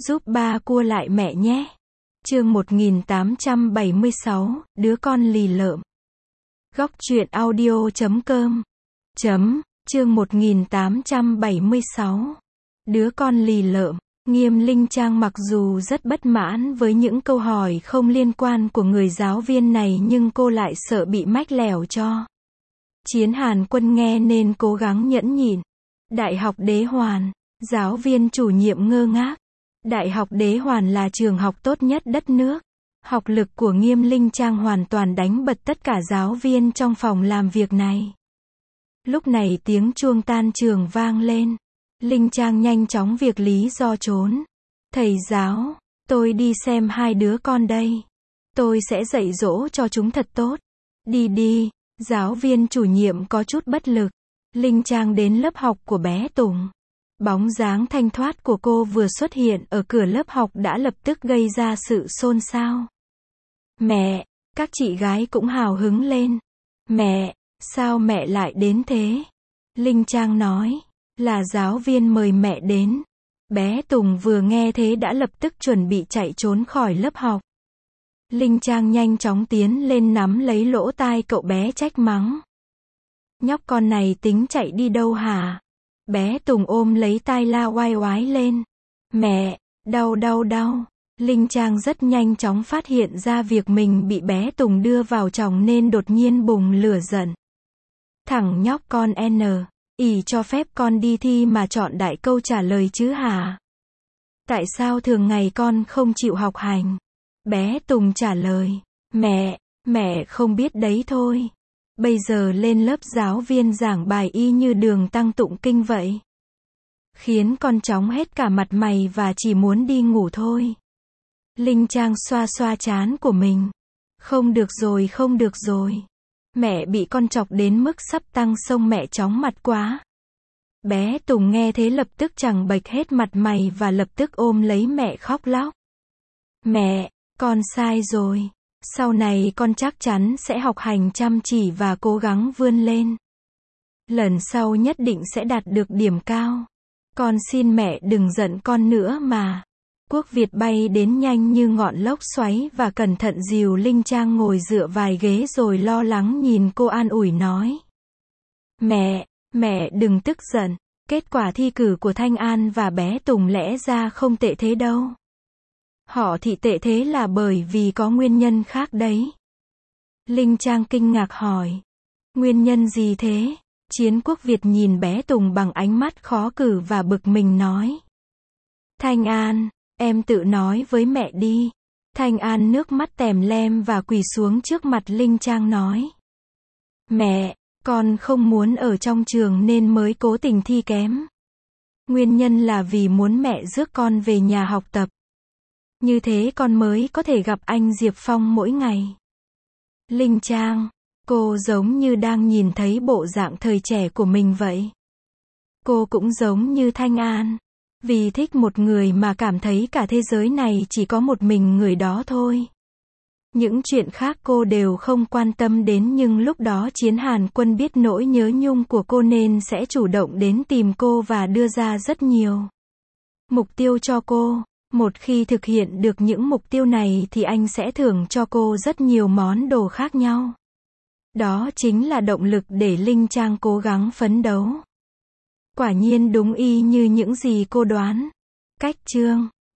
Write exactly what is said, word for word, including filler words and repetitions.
Giúp ba cua lại mẹ nhé. Chương một nghìn tám trăm bảy mươi sáu, đứa con lì lợm. Góc truyện audio chấm com. Chấm, chương một nghìn tám trăm bảy mươi sáu. Đứa con lì lợm. Nghiêm Linh Trang mặc dù rất bất mãn với những câu hỏi không liên quan của người giáo viên này nhưng cô lại sợ bị mách lẻo cho. Chiến Hàn Quân nghe nên cố gắng nhẫn nhịn. Đại học Đế Hoàn. Giáo viên chủ nhiệm ngơ ngác. Đại học Đế Hoàn là trường học tốt nhất đất nước. Học lực của Nghiêm Linh Trang hoàn toàn đánh bật tất cả giáo viên trong phòng làm việc này. Lúc này tiếng chuông tan trường vang lên. Linh Trang nhanh chóng việc lý do trốn. Thầy giáo, tôi đi xem hai đứa con đây. Tôi sẽ dạy dỗ cho chúng thật tốt. Đi đi, giáo viên chủ nhiệm có chút bất lực. Linh Trang đến lớp học của bé Tùng. Bóng dáng thanh thoát của cô vừa xuất hiện ở cửa lớp học đã lập tức gây ra sự xôn xao. Mẹ, các chị gái cũng hào hứng lên. Mẹ, sao mẹ lại đến thế? Linh Trang nói, là giáo viên mời mẹ đến. Bé Tùng vừa nghe thế đã lập tức chuẩn bị chạy trốn khỏi lớp học. Linh Trang nhanh chóng tiến lên nắm lấy lỗ tai cậu bé trách mắng. Nhóc con này tính chạy đi đâu hả? Bé Tùng ôm lấy tai la oai oái lên. Mẹ, đau đau đau. Linh Trang rất nhanh chóng phát hiện ra việc mình bị bé Tùng đưa vào chồng nên đột nhiên bùng lửa giận. Thằng nhóc con N, ỷ cho phép con đi thi mà chọn đại câu trả lời chứ hả? Tại sao thường ngày con không chịu học hành? Bé Tùng trả lời, mẹ, mẹ không biết đấy thôi. Bây giờ lên lớp giáo viên giảng bài y như đường tăng tụng kinh vậy. Khiến con chóng hết cả mặt mày và chỉ muốn đi ngủ thôi. Linh Trang xoa xoa trán của mình. Không được rồi không được rồi. Mẹ bị con chọc đến mức sắp tăng sông mẹ chóng mặt quá. Bé Tùng nghe thế lập tức chẳng bệch hết mặt mày và lập tức ôm lấy mẹ khóc lóc. Mẹ, con sai rồi. Sau này con chắc chắn sẽ học hành chăm chỉ và cố gắng vươn lên. Lần sau nhất định sẽ đạt được điểm cao. Con xin mẹ đừng giận con nữa mà. Quốc Việt bay đến nhanh như ngọn lốc xoáy và cẩn thận dìu Linh Trang ngồi dựa vài ghế rồi lo lắng nhìn cô an ủi nói. Mẹ, mẹ đừng tức giận. Kết quả thi cử của Thanh An và bé Tùng lẽ ra không tệ thế đâu. Họ thị tệ thế là bởi vì có nguyên nhân khác đấy. Linh Trang kinh ngạc hỏi. Nguyên nhân gì thế? Chiến Quốc Việt nhìn bé Tùng bằng ánh mắt khó cử và bực mình nói. Thanh An, em tự nói với mẹ đi. Thanh An nước mắt tèm lem và quỳ xuống trước mặt Linh Trang nói. Mẹ, con không muốn ở trong trường nên mới cố tình thi kém. Nguyên nhân là vì muốn mẹ rước con về nhà học tập. Như thế con mới có thể gặp anh Diệp Phong mỗi ngày. Linh Trang, cô giống như đang nhìn thấy bộ dạng thời trẻ của mình vậy. Cô cũng giống như Thanh An. Vì thích một người mà cảm thấy cả thế giới này chỉ có một mình người đó thôi. Những chuyện khác cô đều không quan tâm đến nhưng lúc đó Chiến Hàn Quân biết nỗi nhớ nhung của cô nên sẽ chủ động đến tìm cô và đưa ra rất nhiều mục tiêu cho cô. Một khi thực hiện được những mục tiêu này thì anh sẽ thưởng cho cô rất nhiều món đồ khác nhau. Đó chính là động lực để Linh Trang cố gắng phấn đấu. Quả nhiên đúng y như những gì cô đoán. Cách chương